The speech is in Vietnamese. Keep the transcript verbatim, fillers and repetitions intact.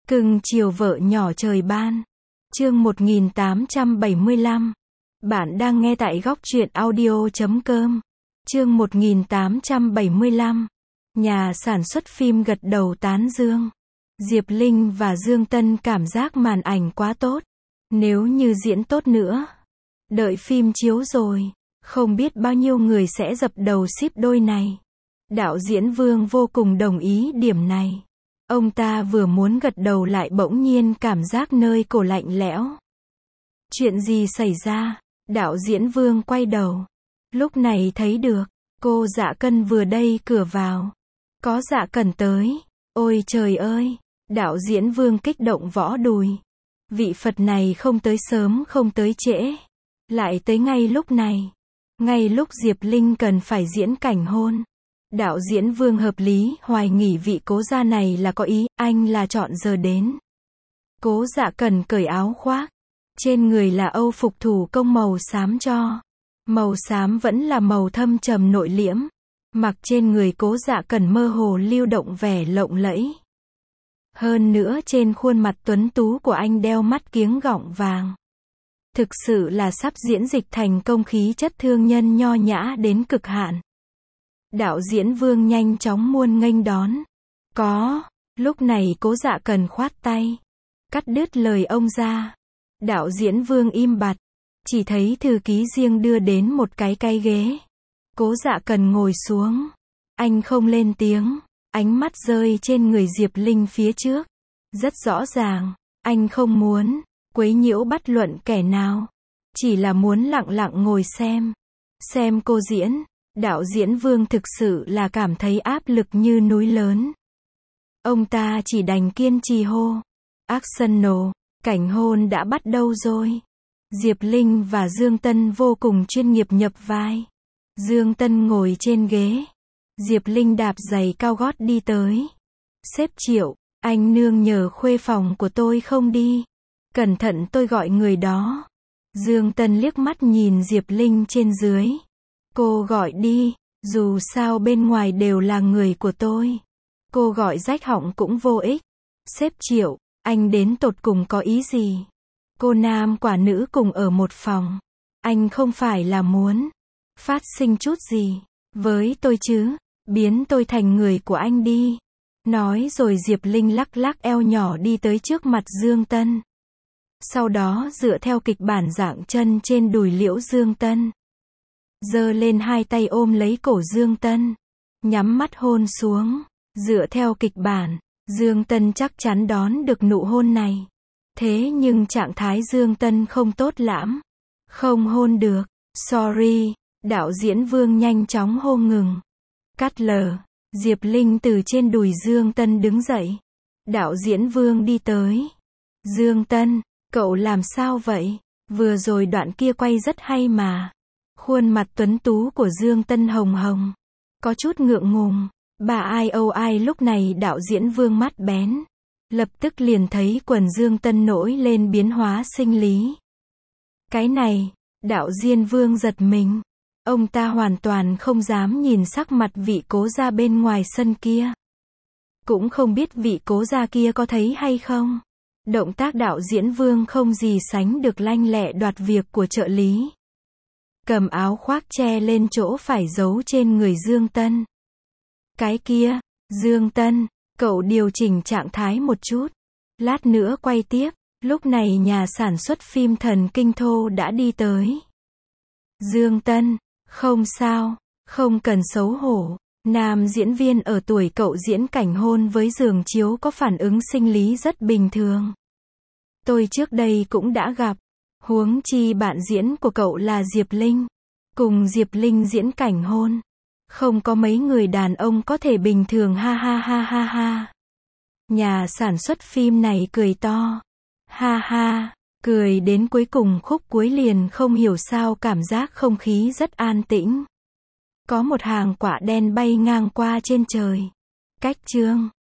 Cưng chiều vợ nhỏ trời ban. Chương một nghìn tám trăm bảy mươi lăm. Bạn đang nghe tại góc truyện audio chấm com. Chương một nghìn tám trăm bảy mươi lăm. Nhà sản xuất phim gật đầu tán dương. Diệp Linh và Dương Tân cảm giác màn ảnh quá tốt. Nếu như diễn tốt nữa, đợi phim chiếu rồi, không biết bao nhiêu người sẽ dập đầu ship đôi này. Đạo diễn Vương vô cùng đồng ý điểm này. Ông ta vừa muốn gật đầu lại bỗng nhiên cảm giác nơi cổ lạnh lẽo. Chuyện gì xảy ra? Đạo diễn Vương quay đầu. Lúc này thấy được, cô Dạ Cân vừa đây cửa vào. Có Dạ Cẩn tới. Ôi trời ơi! Đạo diễn Vương kích động võ đùi. Vị Phật này không tới sớm không tới trễ. Lại tới ngay lúc này. Ngay lúc Diệp Linh cần phải diễn cảnh hôn. Đạo diễn Vương hợp lý hoài nghỉ vị cố gia này là có ý, anh là chọn giờ đến. Cố Dạ Cẩn cởi áo khoác. Trên người là âu phục thủ công màu xám cho. Màu xám vẫn là màu thâm trầm nội liễm. Mặc trên người Cố Dạ Cẩn mơ hồ lưu động vẻ lộng lẫy. Hơn nữa trên khuôn mặt tuấn tú của anh đeo mắt kiếng gọng vàng. Thực sự là sắp diễn dịch thành công khí chất thương nhân nho nhã đến cực hạn. Đạo diễn Vương nhanh chóng muôn nghênh đón. Có, lúc này Cố Dạ Cẩn khoát tay. Cắt đứt lời ông ra. Đạo diễn Vương im bặt. Chỉ thấy thư ký riêng đưa đến một cái cái ghế. Cố Dạ Cẩn ngồi xuống. Anh không lên tiếng. Ánh mắt rơi trên người Diệp Linh phía trước. Rất rõ ràng, anh không muốn quấy nhiễu bất luận kẻ nào. Chỉ là muốn lặng lặng ngồi xem. Xem cô diễn. Đạo diễn Vương thực sự là cảm thấy áp lực như núi lớn. Ông ta chỉ đành kiên trì hô. Arsenal, cảnh hôn đã bắt đầu rồi. Diệp Linh và Dương Tân vô cùng chuyên nghiệp nhập vai. Dương Tân ngồi trên ghế. Diệp Linh đạp giày cao gót đi tới. Sếp Triệu, anh nương nhờ khuê phòng của tôi không đi. Cẩn thận tôi gọi người đó. Dương Tân liếc mắt nhìn Diệp Linh trên dưới. Cô gọi đi, dù sao bên ngoài đều là người của tôi. Cô gọi rách họng cũng vô ích. Sếp Triệu, anh đến tột cùng có ý gì? Cô nam quả nữ cùng ở một phòng. Anh không phải là muốn phát sinh chút gì với tôi chứ? Biến tôi thành người của anh đi. Nói rồi Diệp Linh lắc lắc eo nhỏ đi tới trước mặt Dương Tân. Sau đó dựa theo kịch bản dạng chân trên đùi liễu Dương Tân. Giơ lên hai tay ôm lấy cổ Dương Tân. Nhắm mắt hôn xuống. Dựa theo kịch bản, Dương Tân chắc chắn đón được nụ hôn này. Thế nhưng trạng thái Dương Tân không tốt lắm. Không hôn được. Sorry. Đạo diễn Vương nhanh chóng hô ngừng. Cắt lờ. Diệp Linh từ trên đùi Dương Tân đứng dậy. Đạo diễn Vương đi tới. Dương Tân, cậu làm sao vậy? Vừa rồi đoạn kia quay rất hay mà. Khuôn mặt tuấn tú của Dương Tân hồng hồng. Có chút ngượng ngùng. Bà ai âu ai lúc này đạo diễn Vương mắt bén. Lập tức liền thấy quần Dương Tân nổi lên biến hóa sinh lý. Cái này, đạo diễn Vương giật mình. Ông ta hoàn toàn không dám nhìn sắc mặt vị cố gia bên ngoài sân kia. Cũng không biết vị cố gia kia có thấy hay không. Động tác đạo diễn Vương không gì sánh được lanh lẹ đoạt việc của trợ lý. Cầm áo khoác che lên chỗ phải giấu trên người Dương Tân. Cái kia, Dương Tân, cậu điều chỉnh trạng thái một chút. Lát nữa quay tiếp. Lúc này nhà sản xuất phim Thần Kinh Thô đã đi tới. Dương Tân, không sao, không cần xấu hổ. Nam diễn viên ở tuổi cậu diễn cảnh hôn với giường chiếu có phản ứng sinh lý rất bình thường. Tôi trước đây cũng đã gặp. Huống chi bạn diễn của cậu là Diệp Linh. Cùng Diệp Linh diễn cảnh hôn. Không có mấy người đàn ông có thể bình thường ha ha ha ha ha. Nhà sản xuất phim này cười to. Ha ha, cười đến cuối cùng khúc cuối liền không hiểu sao cảm giác không khí rất an tĩnh. Có một hàng quả đen bay ngang qua trên trời. Cách chương